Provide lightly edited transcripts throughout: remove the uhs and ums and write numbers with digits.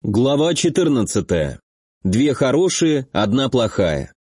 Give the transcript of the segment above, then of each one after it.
Глава 14. Две хорошие, одна плохая.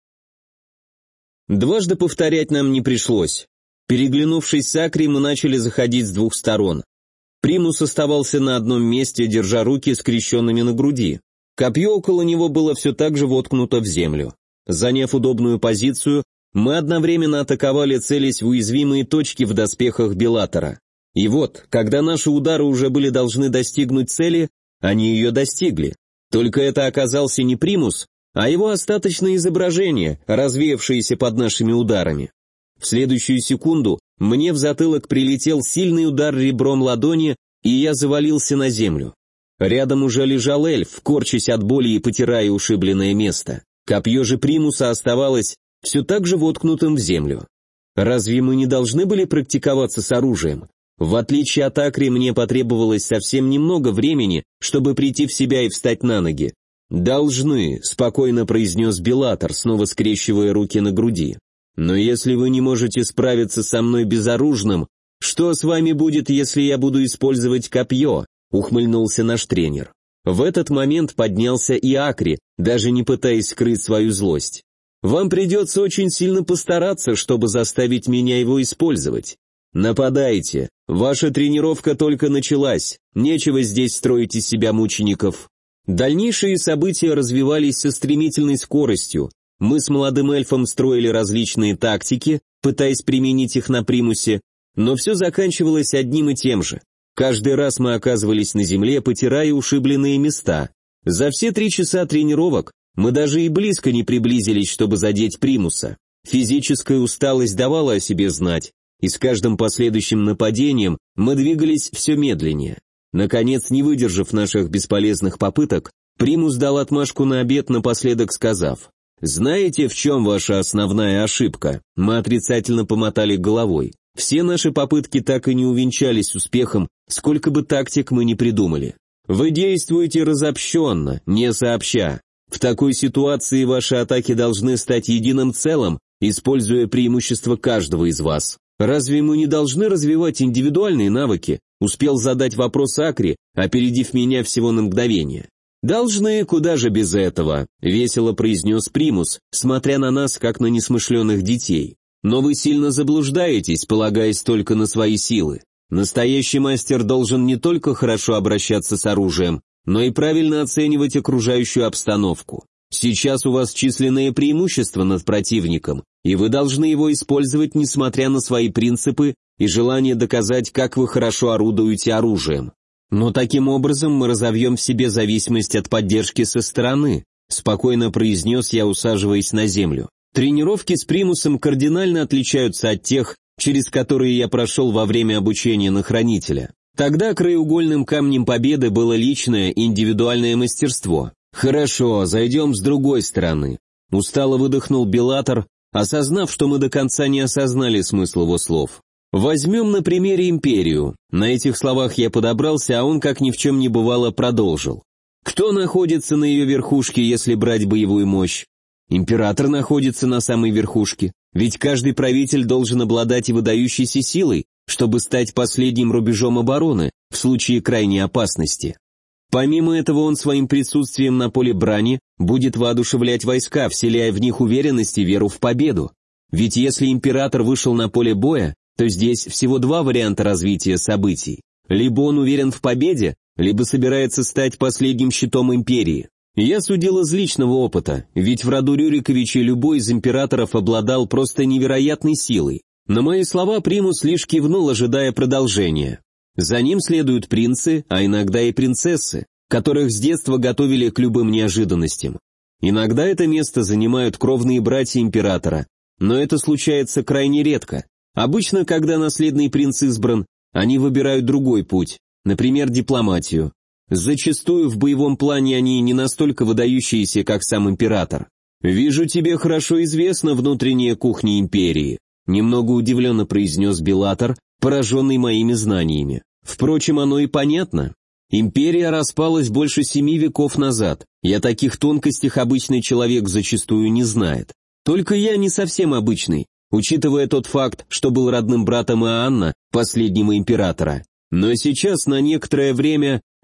Дважды повторять нам не пришлось. Переглянувшись с Акри, мы начали заходить с двух сторон. Примус оставался на одном месте, держа руки скрещенными на груди. Копье около него было все так же воткнуто в землю. Заняв удобную позицию, мы одновременно атаковали, целясь в уязвимые точки в доспехах Беллатора. И вот, когда наши удары уже были должны достигнуть цели, они ее достигли. Только это оказался не примус, а его остаточное изображение, развеявшееся под нашими ударами. В следующую секунду мне в затылок прилетел сильный удар ребром ладони, и я завалился на землю. Рядом уже лежал эльф, корчась от боли и потирая ушибленное место. Копье же примуса оставалось все так же воткнутым в землю. Разве мы не должны были практиковаться с оружием? В отличие от Акри, мне потребовалось совсем немного времени, чтобы прийти в себя и встать на ноги. «Должны», — спокойно произнес Беллатор, снова скрещивая руки на груди. «Но если вы не можете справиться со мной безоружным, что с вами будет, если я буду использовать копье?» — ухмыльнулся наш тренер. В этот момент поднялся и Акри, даже не пытаясь скрыть свою злость. «Вам придется очень сильно постараться, чтобы заставить меня его использовать. Нападайте. Ваша тренировка только началась. Нечего здесь строить из себя мучеников». Дальнейшие события развивались со стремительной скоростью. Мы с молодым эльфом строили различные тактики, пытаясь применить их на примусе, но все заканчивалось одним и тем же. Каждый раз мы оказывались на земле, потирая ушибленные места. За все 3 часа тренировок мы даже и близко не приблизились, чтобы задеть примуса. Физическая усталость давала о себе знать, и с каждым последующим нападением мы двигались все медленнее. Наконец, не выдержав наших бесполезных попыток, примус дал отмашку на обед, напоследок сказав: «Знаете, в чем ваша основная ошибка?» Мы отрицательно помотали головой. Все наши попытки так и не увенчались успехом, сколько бы тактик мы ни придумали. Вы действуете разобщенно, не сообща. В такой ситуации ваши атаки должны стать единым целым, используя преимущество каждого из вас. Разве мы не должны развивать индивидуальные навыки? Успел задать вопрос Акри, опередив меня всего на мгновение. «Должны, куда же без этого», — весело произнес примус, смотря на нас, как на несмышленых детей. «Но вы сильно заблуждаетесь, полагаясь только на свои силы. Настоящий мастер должен не только хорошо обращаться с оружием, но и правильно оценивать окружающую обстановку. Сейчас у вас численное преимущество над противником, и вы должны его использовать, несмотря на свои принципы и желание доказать, как вы хорошо орудуете оружием. Но таким образом мы разовьем в себе зависимость от поддержки со стороны», спокойно произнес я, усаживаясь на землю. «Тренировки с примусом кардинально отличаются от тех, через которые я прошел во время обучения на хранителя. Тогда краеугольным камнем победы было личное, индивидуальное мастерство. Хорошо, зайдем с другой стороны». Устало выдохнул Беллатор, осознав, что мы до конца не осознали смысл его слов. «Возьмем на примере империю». На этих словах я подобрался, а он, как ни в чем не бывало, продолжил. «Кто находится на ее верхушке, если брать боевую мощь? Император находится на самой верхушке, ведь каждый правитель должен обладать и выдающейся силой, чтобы стать последним рубежом обороны в случае крайней опасности. Помимо этого, он своим присутствием на поле брани будет воодушевлять войска, вселяя в них уверенность и веру в победу. Ведь если император вышел на поле боя, то здесь всего 2 варианта развития событий. Либо он уверен в победе, либо собирается стать последним щитом империи. Я судил из личного опыта, ведь в роду Рюриковичей любой из императоров обладал просто невероятной силой. На мои слова примус лишь кивнул, ожидая продолжения. За ним следуют принцы, а иногда и принцессы, которых с детства готовили к любым неожиданностям. Иногда это место занимают кровные братья императора, но это случается крайне редко. Обычно, когда наследный принц избран, они выбирают другой путь, например, дипломатию. Зачастую в боевом плане они не настолько выдающиеся, как сам император. «Вижу, тебе хорошо известна внутренняя кухня империи», немного удивленно произнес Беллатор, пораженный моими знаниями. Впрочем, оно и понятно. Империя распалась больше 7 веков назад, и о таких тонкостях обычный человек зачастую не знает. Только я не совсем обычный, учитывая тот факт, что был родным братом Иоанна, последнего императора. Но сейчас на некоторое время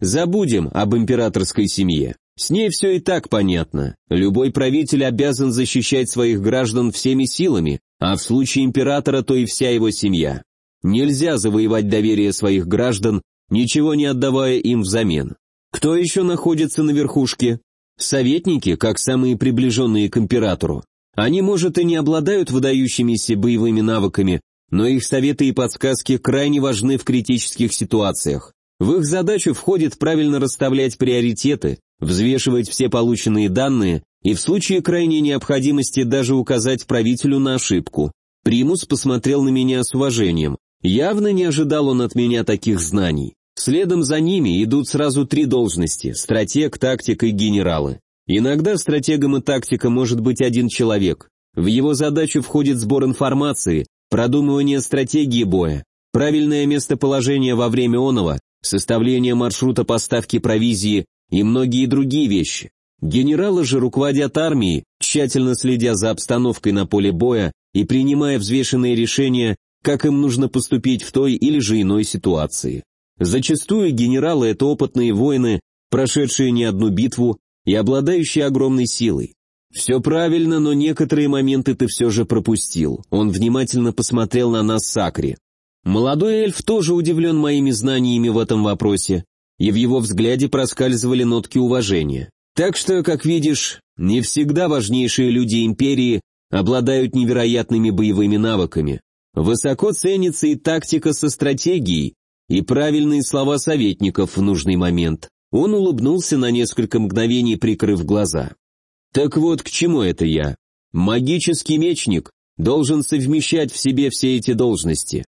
Забудем об императорской семье. С ней все и так понятно. Любой правитель обязан защищать своих граждан всеми силами, а в случае императора то и вся его семья. Нельзя завоевать доверие своих граждан, ничего не отдавая им взамен. Кто еще находится на верхушке? Советники, как самые приближенные к императору. Они, может, и не обладают выдающимися боевыми навыками, но их советы и подсказки крайне важны в критических ситуациях. В их задачу входит правильно расставлять приоритеты, взвешивать все полученные данные и в случае крайней необходимости даже указать правителю на ошибку. Примус посмотрел на меня с уважением. Явно не ожидал он от меня таких знаний. Следом за ними идут сразу 3 должности – стратег, тактик и генералы. Иногда стратегом и тактиком может быть один человек. В его задачу входит сбор информации, продумывание стратегии боя, правильное местоположение во время оного, составление маршрута поставки провизии и многие другие вещи. Генералы же руководят армией, тщательно следя за обстановкой на поле боя и принимая взвешенные решения, как им нужно поступить в той или же иной ситуации. Зачастую генералы – это опытные воины, прошедшие не одну битву и обладающие огромной силой. «Все правильно, но некоторые моменты ты все же пропустил». Он внимательно посмотрел на нас с Акри. Молодой эльф тоже удивлен моими знаниями в этом вопросе, и в его взгляде проскальзывали нотки уважения. Так что, как видишь, не всегда важнейшие люди империи обладают невероятными боевыми навыками. Высоко ценится и тактика со стратегией, и правильные слова советников в нужный момент. Он улыбнулся на несколько мгновений, прикрыв глаза. Так вот, к чему это я? Магический мечник должен совмещать в себе все эти должности.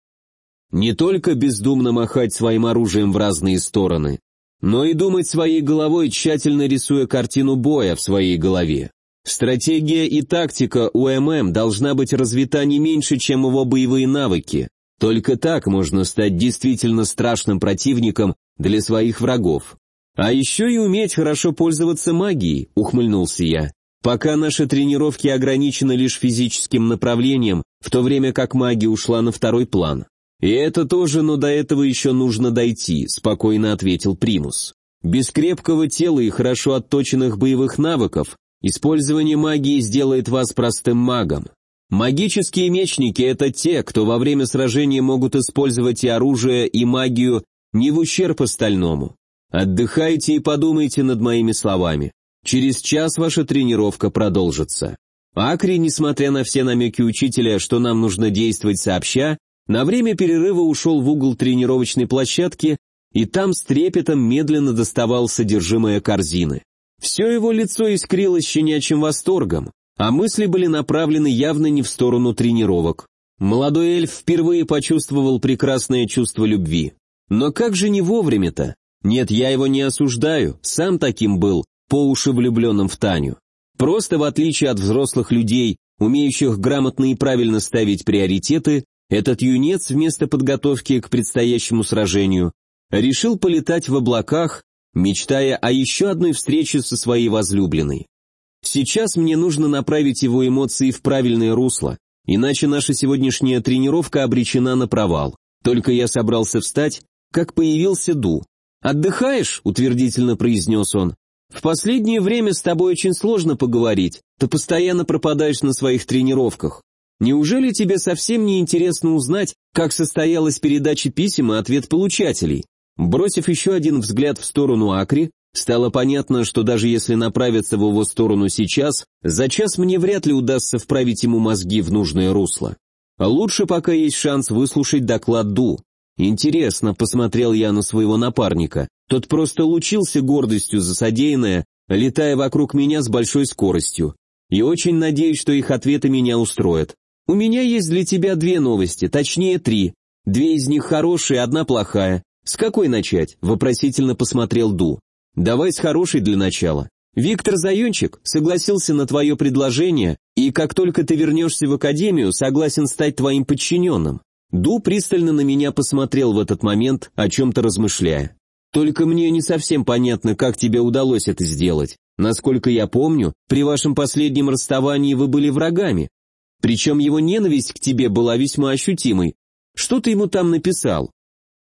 Не только бездумно махать своим оружием в разные стороны, но и думать своей головой, тщательно рисуя картину боя в своей голове. Стратегия и тактика у ММ должна быть развита не меньше, чем его боевые навыки. Только так можно стать действительно страшным противником для своих врагов. А еще и уметь хорошо пользоваться магией, ухмыльнулся я. Пока наши тренировки ограничены лишь физическим направлением, в то время как магия ушла на второй план. И это тоже, но до этого еще нужно дойти, спокойно ответил Примус. Без крепкого тела и хорошо отточенных боевых навыков использование магии сделает вас простым магом. Магические мечники – это те, кто во время сражения могут использовать и оружие, и магию не в ущерб остальному. Отдыхайте и подумайте над моими словами. Через час ваша тренировка продолжится. Акри, несмотря на все намеки учителя, что нам нужно действовать сообща, на время перерыва ушел в угол тренировочной площадки и там с трепетом медленно доставал содержимое корзины. Все его лицо искрилось щенячьим восторгом, а мысли были направлены явно не в сторону тренировок. Молодой эльф впервые почувствовал прекрасное чувство любви. Но как же не вовремя-то? Нет, я его не осуждаю, сам таким был, по уши влюбленным в Таню. Просто в отличие от взрослых людей, умеющих грамотно и правильно ставить приоритеты, этот юнец вместо подготовки к предстоящему сражению решил полетать в облаках, мечтая о еще одной встрече со своей возлюбленной. Сейчас мне нужно направить его эмоции в правильное русло, иначе наша сегодняшняя тренировка обречена на провал. Только я собрался встать, как появился Ду. «Отдыхаешь?» — утвердительно произнес он. «В последнее время с тобой очень сложно поговорить, ты постоянно пропадаешь на своих тренировках. Неужели тебе совсем не интересно узнать, как состоялась передача писем и ответ получателей?» Бросив еще один взгляд в сторону Акри, стало понятно, что даже если направиться в его сторону сейчас, за час мне вряд ли удастся вправить ему мозги в нужное русло. Лучше пока есть шанс выслушать доклад Ду. Интересно, посмотрел я на своего напарника. Тот просто лучился гордостью за содеянное, летая вокруг меня с большой скоростью. И очень надеюсь, что их ответы меня устроят. У меня есть для тебя 2 новости, точнее 3. 2 из них хорошие, 1 плохая. С какой начать? Вопросительно посмотрел Ду. Давай с хорошей для начала. Виктор Зайончик согласился на твое предложение, и как только ты вернешься в академию, согласен стать твоим подчиненным. Ду пристально на меня посмотрел в этот момент, о чем-то размышляя. Только мне не совсем понятно, как тебе удалось это сделать. Насколько я помню, при вашем последнем расставании вы были врагами. Причем его ненависть к тебе была весьма ощутимой. Что ты ему там написал?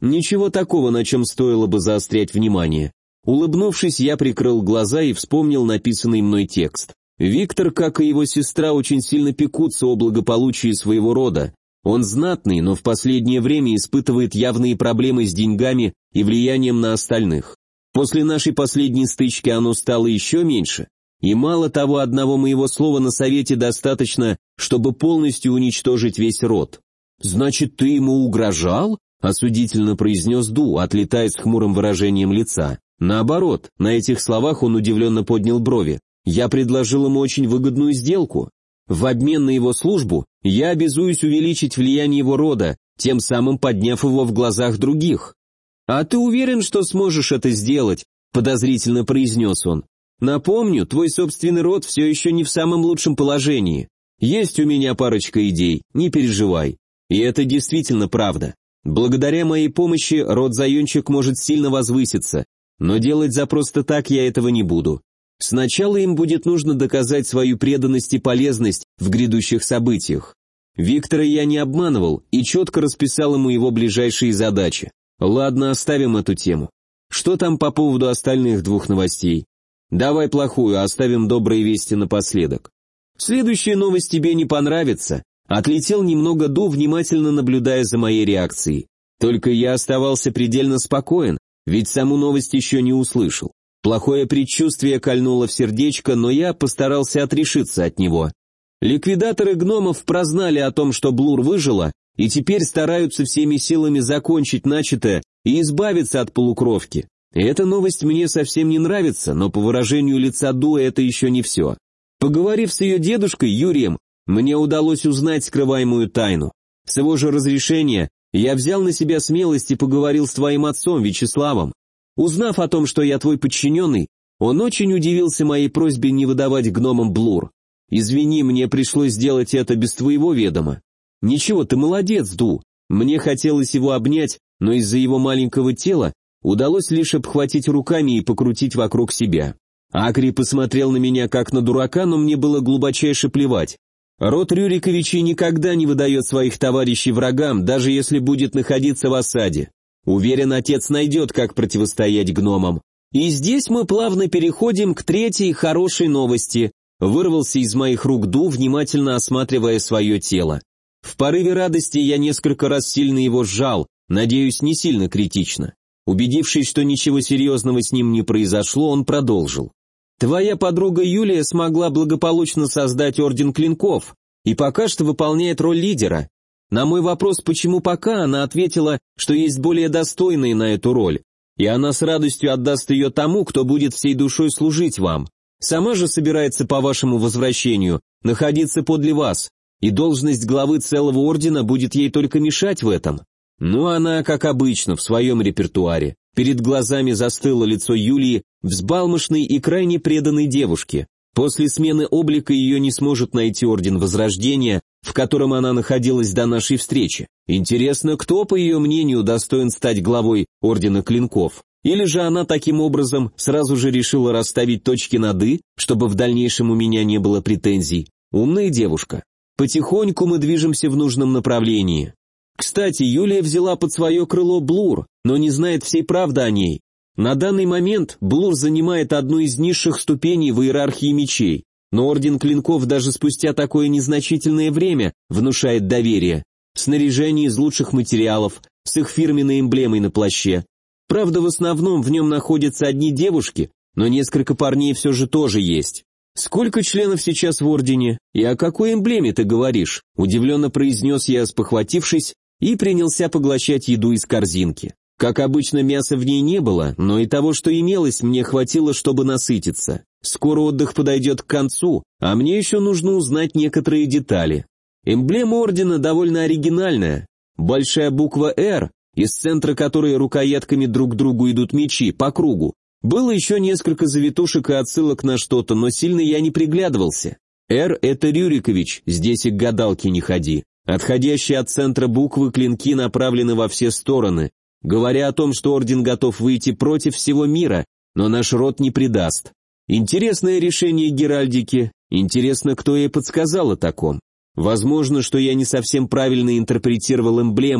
Ничего такого, на чем стоило бы заострять внимание. Улыбнувшись, я прикрыл глаза и вспомнил написанный мной текст. Виктор, как и его сестра, очень сильно пекутся о благополучии своего рода. Он знатный, но в последнее время испытывает явные проблемы с деньгами и влиянием на остальных. После нашей последней стычки оно стало еще меньше, и мало того, одного моего слова на совете достаточно, чтобы полностью уничтожить весь род. «Значит, ты ему угрожал?» – осудительно произнес Ду, отлетая с хмурым выражением лица. Наоборот, на этих словах он удивленно поднял брови. Я предложил ему очень выгодную сделку. В обмен на его службу я обязуюсь увеличить влияние его рода, тем самым подняв его в глазах других. «А ты уверен, что сможешь это сделать?» – подозрительно произнес он. «Напомню, твой собственный род все еще не в самом лучшем положении. Есть у меня парочка идей, не переживай. И это действительно правда. Благодаря моей помощи род Заемчик может сильно возвыситься, но делать за просто так я этого не буду. Сначала им будет нужно доказать свою преданность и полезность в грядущих событиях. Виктора я не обманывал и четко расписал ему его ближайшие задачи. Ладно, оставим эту тему. Что там по поводу остальных двух новостей? Давай плохую, оставим добрые вести напоследок. Следующая новость тебе не понравится. Отлетел немного Ду, внимательно наблюдая за моей реакцией. Только я оставался предельно спокоен, ведь саму новость еще не услышал. Плохое предчувствие кольнуло в сердечко, но я постарался отрешиться от него. Ликвидаторы гномов прознали о том, что Блур выжила, и теперь стараются всеми силами закончить начатое и избавиться от полукровки. Эта новость мне совсем не нравится, но по выражению лица Ду это еще не все. Поговорив с ее дедушкой Юрием, мне удалось узнать скрываемую тайну. С его же разрешения я взял на себя смелость и поговорил с твоим отцом Вячеславом. Узнав о том, что я твой подчиненный, он очень удивился моей просьбе не выдавать гномам Блур. Извини, мне пришлось сделать это без твоего ведома. Ничего, ты молодец, Ду. Мне хотелось его обнять, но из-за его маленького тела удалось лишь обхватить руками и покрутить вокруг себя. Акри посмотрел на меня как на дурака, но мне было глубочайше плевать. Род Рюриковичей никогда не выдает своих товарищей врагам, даже если будет находиться в осаде. Уверен, отец найдет, как противостоять гномам. И здесь мы плавно переходим к третьей хорошей новости. Вырвался из моих рук Ду, внимательно осматривая свое тело. В порыве радости я несколько раз сильно его сжал, надеюсь, не сильно критично. Убедившись, что ничего серьезного с ним не произошло, он продолжил. Твоя подруга Юлия смогла благополучно создать Орден Клинков и пока что выполняет роль лидера. На мой вопрос, почему пока, она ответила, что есть более достойные на эту роль, и она с радостью отдаст ее тому, кто будет всей душой служить вам. Сама же собирается по вашему возвращению находиться подле вас, и должность главы целого ордена будет ей только мешать в этом. Ну, она, как обычно, в своем репертуаре. Перед глазами застыло лицо Юлии, взбалмошной и крайне преданной девушки. После смены облика ее не сможет найти Орден Возрождения, в котором она находилась до нашей встречи. Интересно, кто, по ее мнению, достоин стать главой Ордена Клинков? Или же она таким образом сразу же решила расставить точки над «и», чтобы в дальнейшем у меня не было претензий? Умная девушка. Потихоньку мы движемся в нужном направлении. Кстати, Юлия взяла под свое крыло Блур, но не знает всей правды о ней. На данный момент Блур занимает одну из низших ступеней в иерархии мечей, но Орден Клинков даже спустя такое незначительное время внушает доверие. Снаряжение из лучших материалов, с их фирменной эмблемой на плаще. Правда, в основном в нем находятся одни девушки, но несколько парней все же тоже есть. «Сколько членов сейчас в Ордене? И о какой эмблеме ты говоришь?» Удивленно произнес я, спохватившись, и принялся поглощать еду из корзинки. Как обычно, мяса в ней не было, но и того, что имелось, мне хватило, чтобы насытиться. Скоро отдых подойдет к концу, а мне еще нужно узнать некоторые детали. Эмблема Ордена довольно оригинальная. Большая буква «Р», из центра которой рукоятками друг к другу идут мечи, по кругу. Было еще несколько завитушек и отсылок на что-то, но сильно я не приглядывался. «Р» — это Рюрикович, здесь и к гадалке не ходи. Отходящие от центра буквы клинки направлены во все стороны, говоря о том, что Орден готов выйти против всего мира, но наш род не предаст. Интересное решение геральдики, интересно, кто ей подсказал о таком. Возможно, что я не совсем правильно интерпретировал эмблему,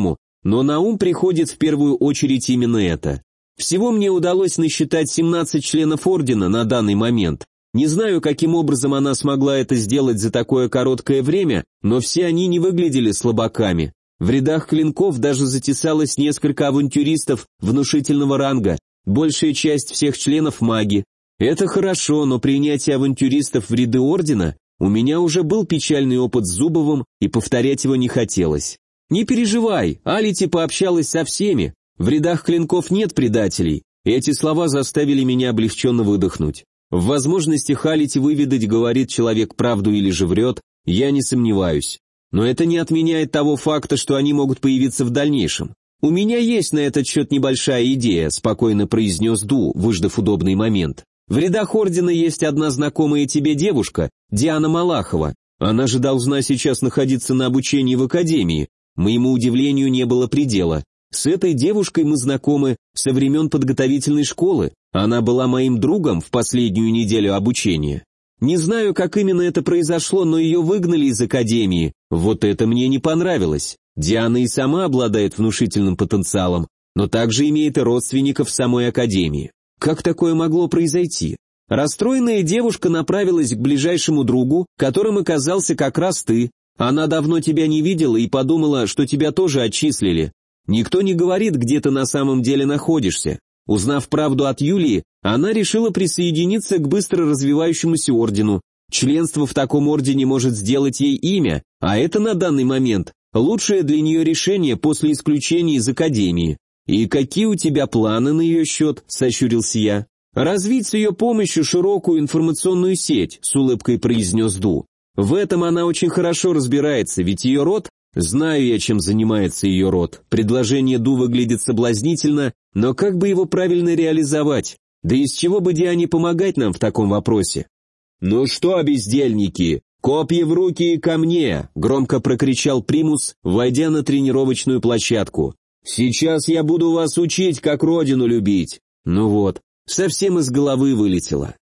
но на ум приходит в первую очередь именно это. Всего мне удалось насчитать 17 членов ордена на данный момент. Не знаю, каким образом она смогла это сделать за такое короткое время, но все они не выглядели слабаками. В рядах клинков даже затесалось несколько авантюристов внушительного ранга, большая часть всех членов маги. Это хорошо, но принятие авантюристов в ряды ордена у меня уже был печальный опыт с Зубовым, и повторять его не хотелось. Не переживай, Алити пообщалась со всеми, в рядах клинков нет предателей. Эти слова заставили меня облегченно выдохнуть. В возможностях Алити выведать, говорит человек правду или же врет, я не сомневаюсь. Но это не отменяет того факта, что они могут появиться в дальнейшем. «У меня есть на этот счет небольшая идея», — спокойно произнес Ду, выждав удобный момент. «В рядах ордена есть одна знакомая тебе девушка, Диана Малахова. Она же должна сейчас находиться на обучении в академии. Моему удивлению не было предела. С этой девушкой мы знакомы со времен подготовительной школы. Она была моим другом в последнюю неделю обучения. Не знаю, как именно это произошло, но ее выгнали из академии. Вот это мне не понравилось. Диана и сама обладает внушительным потенциалом, но также имеет и родственников в самой академии. Как такое могло произойти? Расстроенная девушка направилась к ближайшему другу, которым оказался как раз ты. Она давно тебя не видела и подумала, что тебя тоже отчислили. Никто не говорит, где ты на самом деле находишься. Узнав правду от Юлии, она решила присоединиться к быстро развивающемуся ордену. Членство в таком ордене может сделать ей имя, а это на данный момент лучшее для нее решение после исключения из академии. «И какие у тебя планы на ее счет?» – сощурился я. «Развить с ее помощью широкую информационную сеть», – с улыбкой произнес Ду. «В этом она очень хорошо разбирается, ведь ее род...» «Знаю я, чем занимается ее род. Предложение Ду выглядит соблазнительно, но как бы его правильно реализовать? Да из чего бы Диане помогать нам в таком вопросе?» «Ну что, бездельники, копья в руки и ко мне!» – громко прокричал Примус, войдя на тренировочную площадку. «Сейчас я буду вас учить, как родину любить». Ну вот, совсем из головы вылетело.